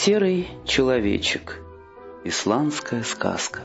Серый человечек. Исландская сказка.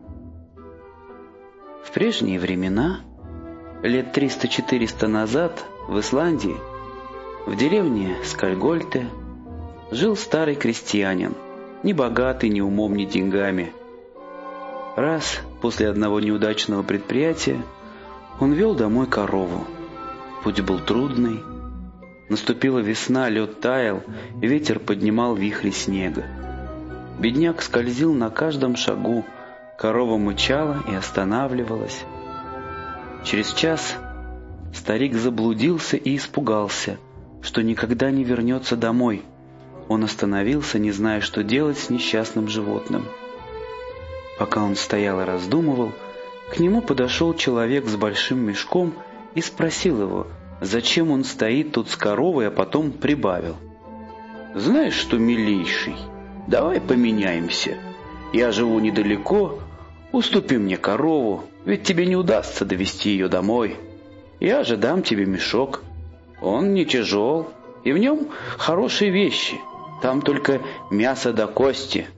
В прежние времена, лет 300-400 назад, в Исландии, в деревне Скальгольте, жил старый крестьянин, не богатый ни умом, ни деньгами. Раз после одного неудачного предприятия он вел домой корову. Путь был трудный. Наступила весна, лед таял, ветер поднимал вихри снега. Бедняк скользил на каждом шагу, корова мычала и останавливалась. Через час старик заблудился и испугался, что никогда не вернется домой. Он остановился, не зная, что делать с несчастным животным. Пока он стоял и раздумывал, к нему подошел человек с большим мешком и спросил его, зачем он стоит тут с коровой, а потом прибавил: «Знаешь что, милейший, давай поменяемся. Я живу недалеко, уступи мне корову, ведь тебе не удастся довести ее домой. Я же дам тебе мешок. Он не тяжел, и в нем хорошие вещи. Там только мясо да кости».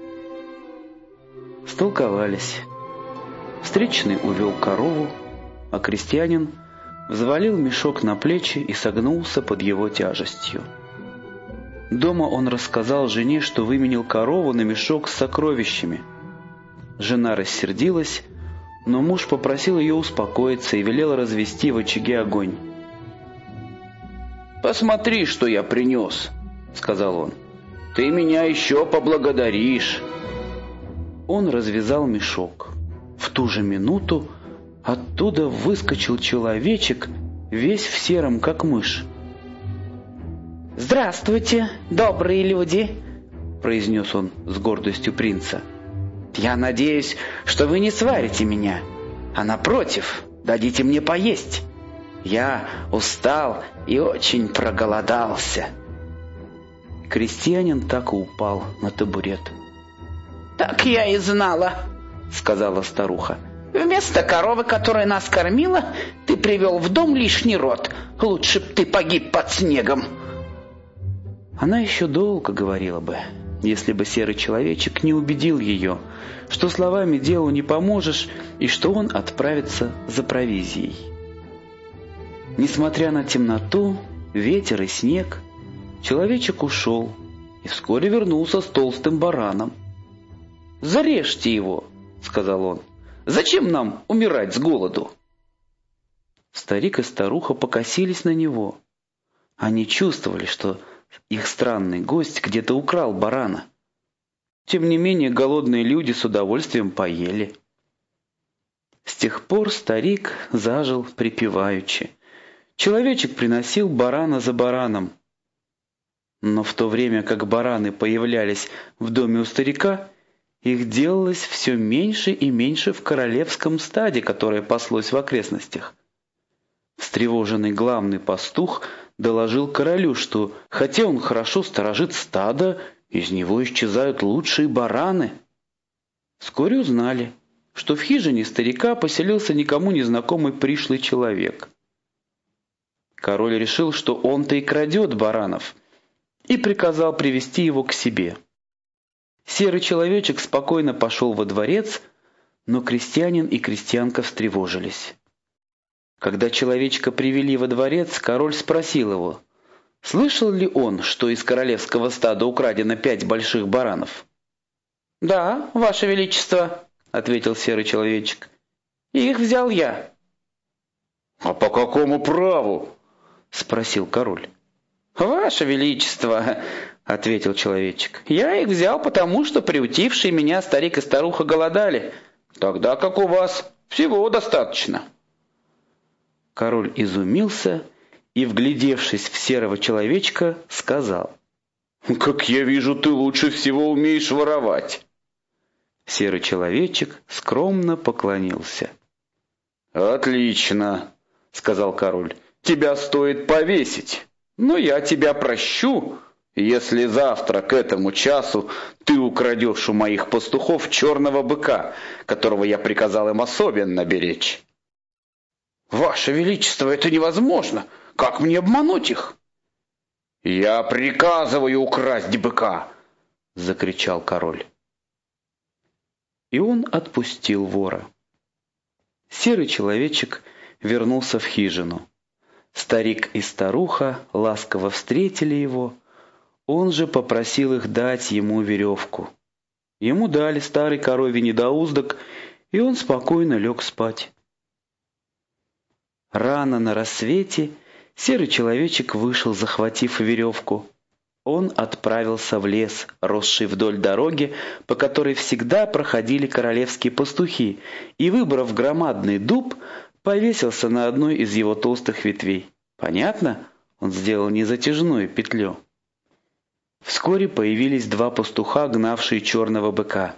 Столковались. Встречный увел корову, а крестьянин взвалил мешок на плечи и согнулся под его тяжестью. Дома он рассказал жене, что выменил корову на мешок с сокровищами. Жена рассердилась, но муж попросил ее успокоиться и велел развести в очаге огонь. «Посмотри, что я принес», — сказал он. «Ты меня еще поблагодаришь». Он развязал мешок. В ту же минуту оттуда выскочил человечек, весь в сером, как мышь. «Здравствуйте, добрые люди!» — произнес он с гордостью принца. «Я надеюсь, что вы не сварите меня, а напротив, дадите мне поесть. Я устал и очень проголодался». Крестьянин так и упал на табурет. «Так я и знала», — сказала старуха. «Вместо коровы, которая нас кормила, ты привел в дом лишний род. Лучше б ты погиб под снегом». Она еще долго говорила бы, если бы серый человечек не убедил ее, что словами делу не поможешь и что он отправится за провизией. Несмотря на темноту, ветер и снег, человечек ушел и вскоре вернулся с толстым бараном. «Зарежьте его», — сказал он. «Зачем нам умирать с голоду?» Старик и старуха покосились на него. Они чувствовали, что их странный гость где-то украл барана. Тем не менее, голодные люди с удовольствием поели. С тех пор старик зажил припеваючи. Человечек приносил барана за бараном. Но в то время, как бараны появлялись в доме у старика, их делалось все меньше и меньше в королевском стаде, которое паслось в окрестностях. Встревоженный главный пастух доложил королю, что, хотя он хорошо сторожит стадо, из него исчезают лучшие бараны. Вскоре узнали, что в хижине старика поселился никому незнакомый пришлый человек. Король решил, что он-то и крадет баранов, и приказал привести его к себе. Серый человечек спокойно пошел во дворец, но крестьянин и крестьянка встревожились. Когда человечка привели во дворец, король спросил его, слышал ли он, что из королевского стада украдено 5 больших баранов. «Да, ваше величество», — ответил серый человечек, — «их взял я». «А по какому праву?» — спросил король. «Ваше величество», — ответил человечек, — «я их взял потому, что приютившие меня старик и старуха голодали, тогда как у вас всего достаточно». Король изумился и, вглядевшись в серого человечка, сказал: «Как я вижу, ты лучше всего умеешь воровать». Серый человечек скромно поклонился. «Отлично», — сказал король, — «тебя стоит повесить, но я тебя прощу, если завтра к этому часу ты украдешь у моих пастухов черного быка, которого я приказал им особенно беречь». «Ваше величество, это невозможно! Как мне обмануть их?» «Я приказываю украсть быка!» — закричал король. И он отпустил вора. Серый человечек вернулся в хижину. Старик и старуха ласково встретили его. Он же попросил их дать ему веревку. Ему дали старый коровий недоуздок, и он спокойно лег спать. Рано на рассвете серый человечек вышел, захватив веревку. Он отправился в лес, росший вдоль дороги, по которой всегда проходили королевские пастухи, и, выбрав громадный дуб, повесился на одной из его толстых ветвей. Понятно? Он сделал незатяжную петлю. Вскоре появились два пастуха, гнавшие черного быка.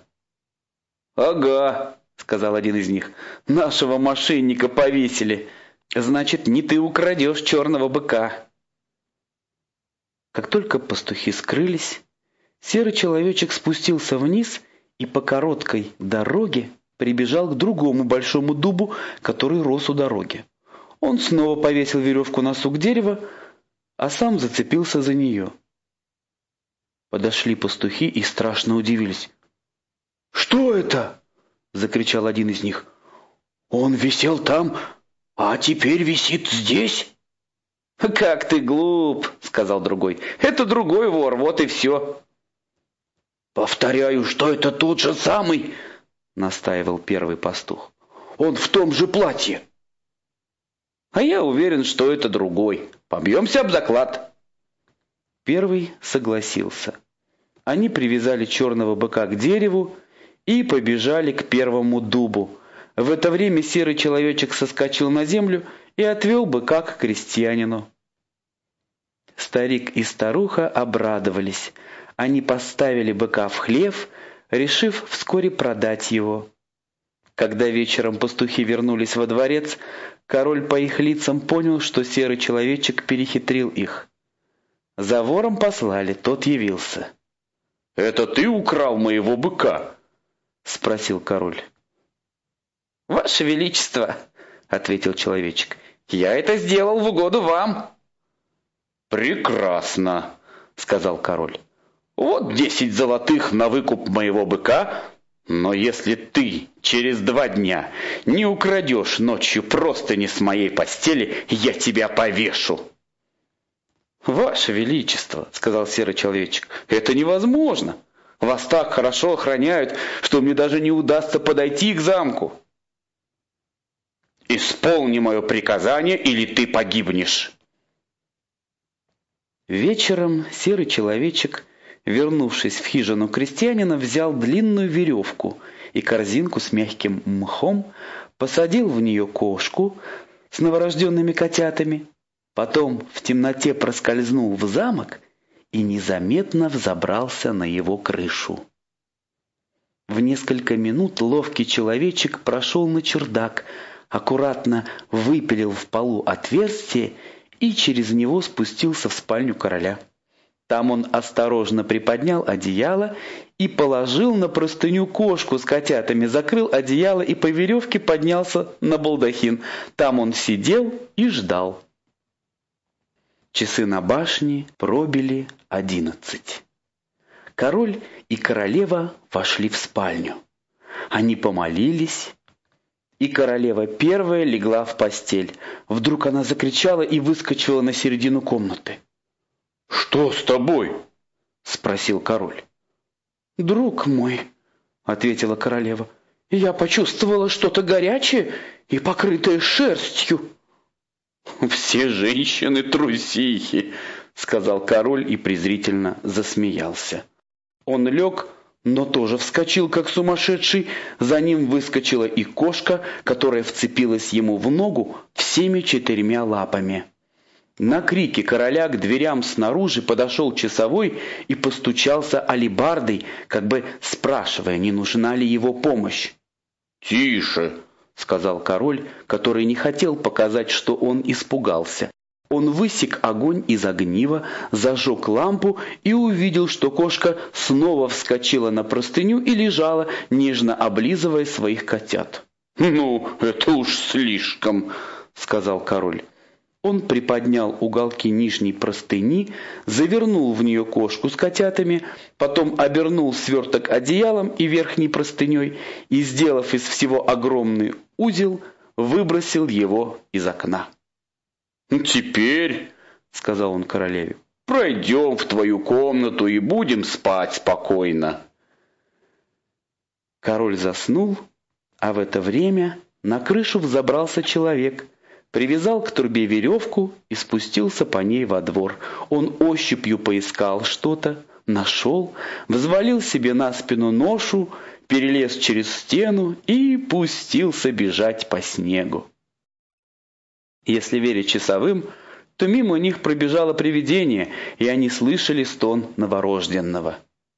«Ага», — сказал один из них, — «нашего мошенника повесили. Значит, не ты украдешь черного быка». Как только пастухи скрылись, серый человечек спустился вниз и по короткой дороге прибежал к другому большому дубу, который рос у дороги. Он снова повесил веревку на сук дерева, а сам зацепился за нее. Подошли пастухи и страшно удивились. «Что это?» — закричал один из них. «Он висел там, а теперь висит здесь». «Как ты глуп!» — сказал другой. «Это другой вор, вот и все». «Повторяю, что это тот же самый!» — настаивал первый пастух. «Он в том же платье». «А я уверен, что это другой. Побьемся об заклад». Первый согласился. Они привязали черного быка к дереву и побежали к первому дубу. В это время серый человечек соскочил на землю и отвел быка к крестьянину. Старик и старуха обрадовались. Они поставили быка в хлев, решив вскоре продать его. Когда вечером пастухи вернулись во дворец, король по их лицам понял, что серый человечек перехитрил их. За вором послали, тот явился. «Это ты украл моего быка?» — спросил король. «Ваше Величество», — ответил человечек, — «я это сделал в угоду вам». «Прекрасно», — сказал король. «Вот 10 золотых на выкуп моего быка, но если ты через 2 дня не украдешь ночью простыни с моей постели, я тебя повешу». «Ваше Величество», — сказал серый человечек, — «это невозможно. Вас так хорошо охраняют, что мне даже не удастся подойти к замку». «Исполни мое приказание, или ты погибнешь». Вечером серый человечек, вернувшись в хижину крестьянина, взял длинную веревку и корзинку с мягким мхом, посадил в нее кошку с новорожденными котятами, потом в темноте проскользнул в замок и незаметно взобрался на его крышу. В несколько минут ловкий человечек прошел на чердак, аккуратно выпилил в полу отверстие и через него спустился в спальню короля. Там он осторожно приподнял одеяло и положил на простыню кошку с котятами, закрыл одеяло и по веревке поднялся на балдахин. Там он сидел и ждал. Часы на башне пробили 11. Король и королева вошли в спальню. Они помолились, и королева первая легла в постель. Вдруг она закричала и выскочила на середину комнаты. «Что с тобой?» — спросил король. «Друг мой», — ответила королева, — «я почувствовала что-то горячее и покрытое шерстью». «Все женщины трусихи», — сказал король и презрительно засмеялся. Он лег, но тоже вскочил, как сумасшедший. За ним выскочила и кошка, которая вцепилась ему в ногу всеми 4 лапами. На крики короля к дверям снаружи подошел часовой и постучался алебардой, как бы спрашивая, не нужна ли его помощь. «Тише!» — сказал король, который не хотел показать, что он испугался. Он высек огонь из огнива, зажег лампу и увидел, что кошка снова вскочила на простыню и лежала, нежно облизывая своих котят. «Ну, это уж слишком», — сказал король. Он приподнял уголки нижней простыни, завернул в нее кошку с котятами, потом обернул сверток одеялом и верхней простыней и, сделав из всего огромный узел, выбросил его из окна. «Теперь, — сказал он королеве, — пройдем в твою комнату и будем спать спокойно». Король заснул, а в это время на крышу взобрался человек, привязал к трубе веревку и спустился по ней во двор. Он ощупью поискал что-то, нашел, взвалил себе на спину ношу, перелез через стену и пустился бежать по снегу. Если верить часовым, то мимо них пробежало привидение, и они слышали стон новорожденного.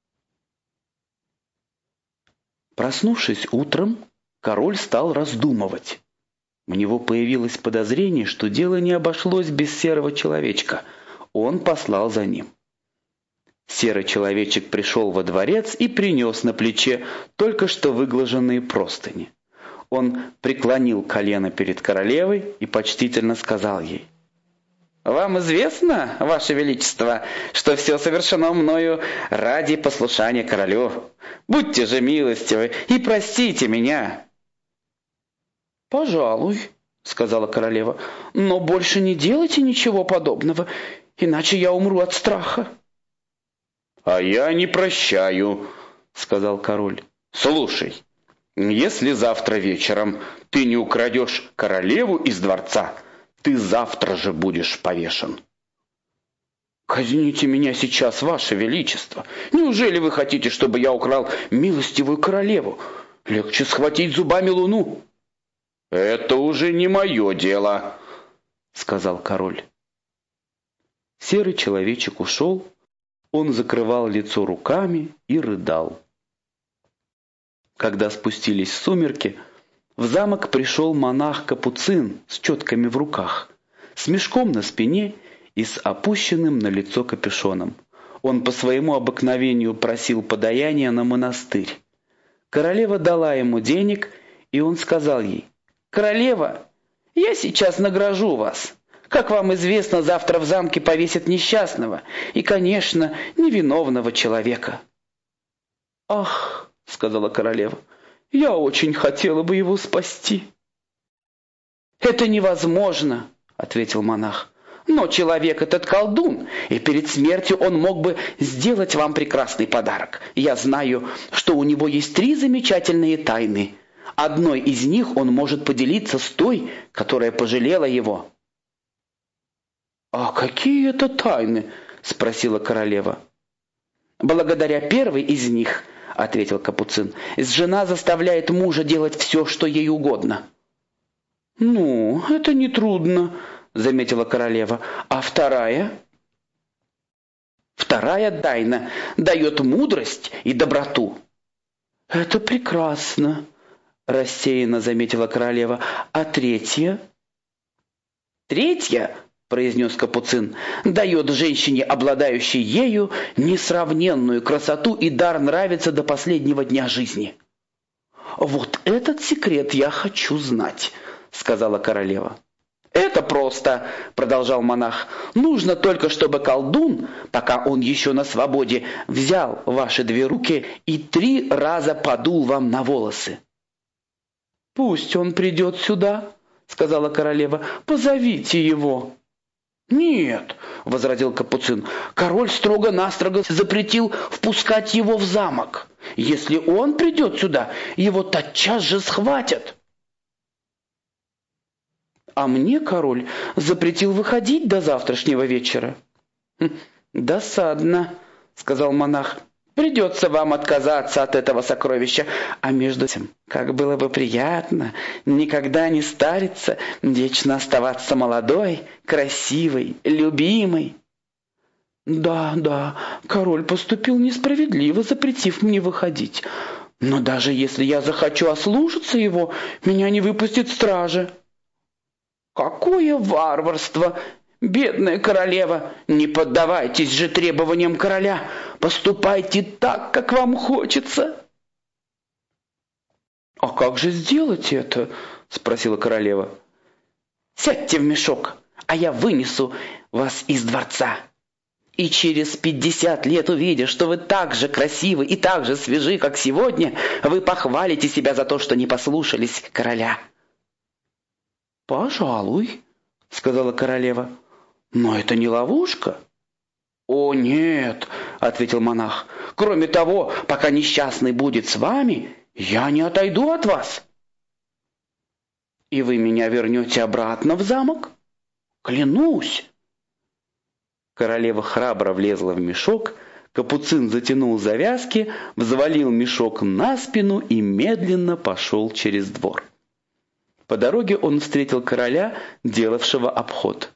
Проснувшись утром, король стал раздумывать. У него появилось подозрение, что дело не обошлось без серого человечка. Он послал за ним. Серый человечек пришел во дворец и принес на плече только что выглаженные простыни. Он преклонил колено перед королевой и почтительно сказал ей: «Вам известно, Ваше Величество, что все совершено мною ради послушания королю. Будьте же милостивы и простите меня». «Пожалуй, — сказала королева, — но больше не делайте ничего подобного, иначе я умру от страха». «А я не прощаю, — сказал король. Слушай, если завтра вечером ты не украдешь королеву из дворца, ты завтра же будешь повешен». «Казните меня сейчас, Ваше Величество! Неужели вы хотите, чтобы я украл милостивую королеву? Легче схватить зубами луну». «Это уже не мое дело, — сказал король. Серый человечек ушел, он закрывал лицо руками и рыдал. Когда спустились сумерки, в замок пришел монах-капуцин с четками в руках, с мешком на спине и с опущенным на лицо капюшоном. Он по своему обыкновению просил подаяния на монастырь. Королева дала ему денег, и он сказал ей: «Королева, я сейчас награжу вас. Как вам известно, завтра в замке повесят несчастного и, конечно, невиновного человека». «Ах, — сказала королева, — я очень хотела бы его спасти». «Это невозможно, — ответил монах. Но человек этот колдун, и перед смертью он мог бы сделать вам прекрасный подарок. Я знаю, что у него есть 3 замечательные тайны. Одной из них он может поделиться с той, которая пожалела его». «А какие это тайны?» — спросила королева. «Благодаря первой из них, — ответил капуцин, — жена заставляет мужа делать все, что ей угодно». «Ну, это нетрудно, — заметила королева. А вторая?» «Вторая тайна дает мудрость и доброту». «Это прекрасно, — рассеянно заметила королева. А третья?» «Третья, — произнес капуцин, — дает женщине, обладающей ею, несравненную красоту и дар нравиться до последнего дня жизни». «Вот этот секрет я хочу знать, — сказала королева. «Это просто, — продолжал монах, — нужно только, чтобы колдун, пока он еще на свободе, взял ваши 2 руки и 3 раза подул вам на волосы». «Пусть он придет сюда, — сказала королева, — позовите его». «Нет, — возразил капуцин, — король строго-настрого запретил впускать его в замок. Если он придет сюда, его тотчас же схватят». «А мне король запретил выходить до завтрашнего вечера». «Досадно, — сказал монах. Придется вам отказаться от этого сокровища. А между тем, как было бы приятно никогда не стариться, вечно оставаться молодой, красивой, любимой». «Да, король поступил несправедливо, запретив мне выходить. Но даже если я захочу ослушаться его, меня не выпустит стража». «Какое варварство! Бедная королева! Не поддавайтесь же требованиям короля! Поступайте так, как вам хочется!» «А как же сделать это?» — спросила королева. «Сядьте в мешок, а я вынесу вас из дворца. И через 50 лет, увидя, что вы так же красивы и так же свежи, как сегодня, вы похвалите себя за то, что не послушались короля». «Пожалуй», — сказала королева, — «но это не ловушка». «О, нет», — ответил монах, — «кроме того, пока несчастный будет с вами, я не отойду от вас». «И вы меня вернете обратно в замок?» «Клянусь». Королева храбро влезла в мешок, капуцин затянул завязки, взвалил мешок на спину и медленно пошел через двор. По дороге он встретил короля, делавшего обход.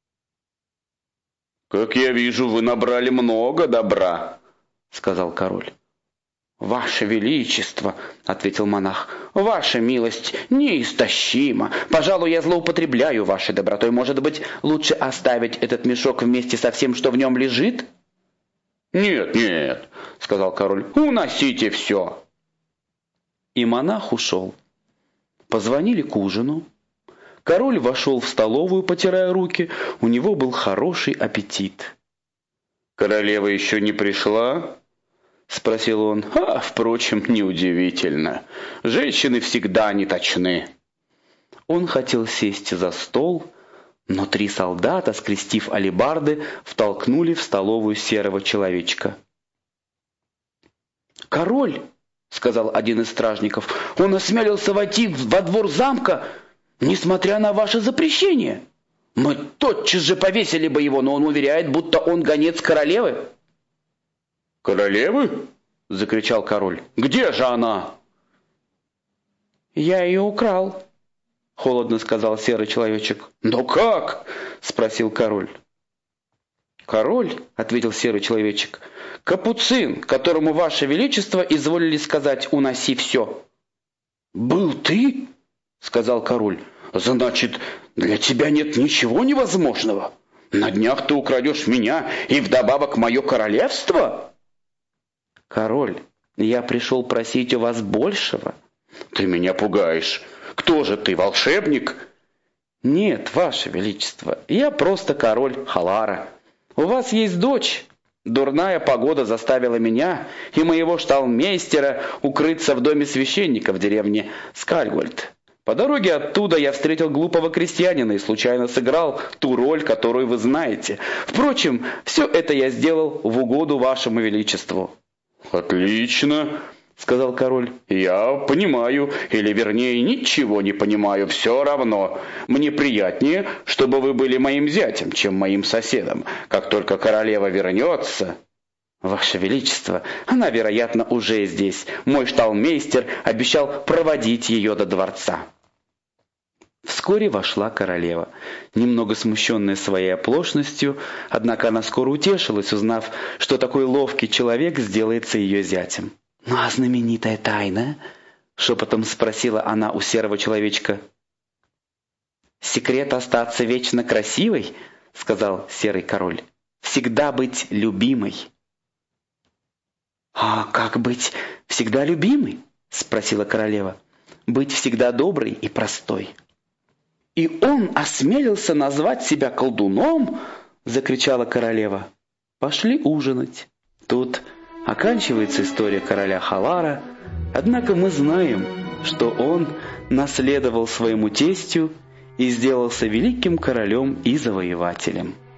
«Как я вижу, вы набрали много добра», — сказал король. «Ваше Величество», — ответил монах, — «ваша милость неистощима. Пожалуй, я злоупотребляю вашей добротой. Может быть, лучше оставить этот мешок вместе со всем, что в нем лежит?» «Нет, нет», — сказал король, — «уносите все». И монах ушел. Позвонили к ужину. Король вошел в столовую, потирая руки. У него был хороший аппетит. «Королева еще не пришла?» — спросил он. «Впрочем, неудивительно. Женщины всегда неточны». Он хотел сесть за стол, но 3 солдата, скрестив алебарды, втолкнули в столовую серого человечка. «Король!» — сказал один из стражников. «Он осмелился войти во двор замка, несмотря на ваше запрещение. Мы тотчас же повесили бы его, но он уверяет, будто он гонец королевы». «Королевы?» — закричал король. «Где же она?» «Я ее украл», — холодно сказал серый человечек. «Но как?» — спросил король. «Король», — ответил серый человечек, — «капуцин, которому ваше величество изволили сказать «уноси все». «Был ты?» — сказал король. «Значит, для тебя нет ничего невозможного? На днях ты украдешь меня и вдобавок мое королевство?» «Король, я пришел просить у вас большего». «Ты меня пугаешь. Кто же ты, волшебник?» «Нет, ваше величество, я просто король Халара. У вас есть дочь. Дурная погода заставила меня и моего шталмейстера укрыться в доме священника в деревне Скальгольд. По дороге оттуда я встретил глупого крестьянина и случайно сыграл ту роль, которую вы знаете. Впрочем, все это я сделал в угоду вашему величеству». «Отлично», — сказал король. «Я понимаю, или вернее ничего не понимаю, все равно. Мне приятнее, чтобы вы были моим зятем, чем моим соседом. Как только королева вернется...» «Ваше Величество, она, вероятно, уже здесь. Мой шталмейстер обещал проводить ее до дворца». Вскоре вошла королева, немного смущенная своей оплошностью, однако она скоро утешилась, узнав, что такой ловкий человек сделается ее зятем. «Ну а знаменитая тайна?» — шепотом спросила она у серого человечка. «Секрет остаться вечно красивой?» — сказал серый король. «Всегда быть любимой». «А как быть всегда любимой?» — спросила королева. «Быть всегда доброй и простой». «И он осмелился назвать себя колдуном?» — закричала королева. Пошли ужинать. Тут оканчивается история короля Халара, однако мы знаем, что он наследовал своему тестю и сделался великим королем и завоевателем.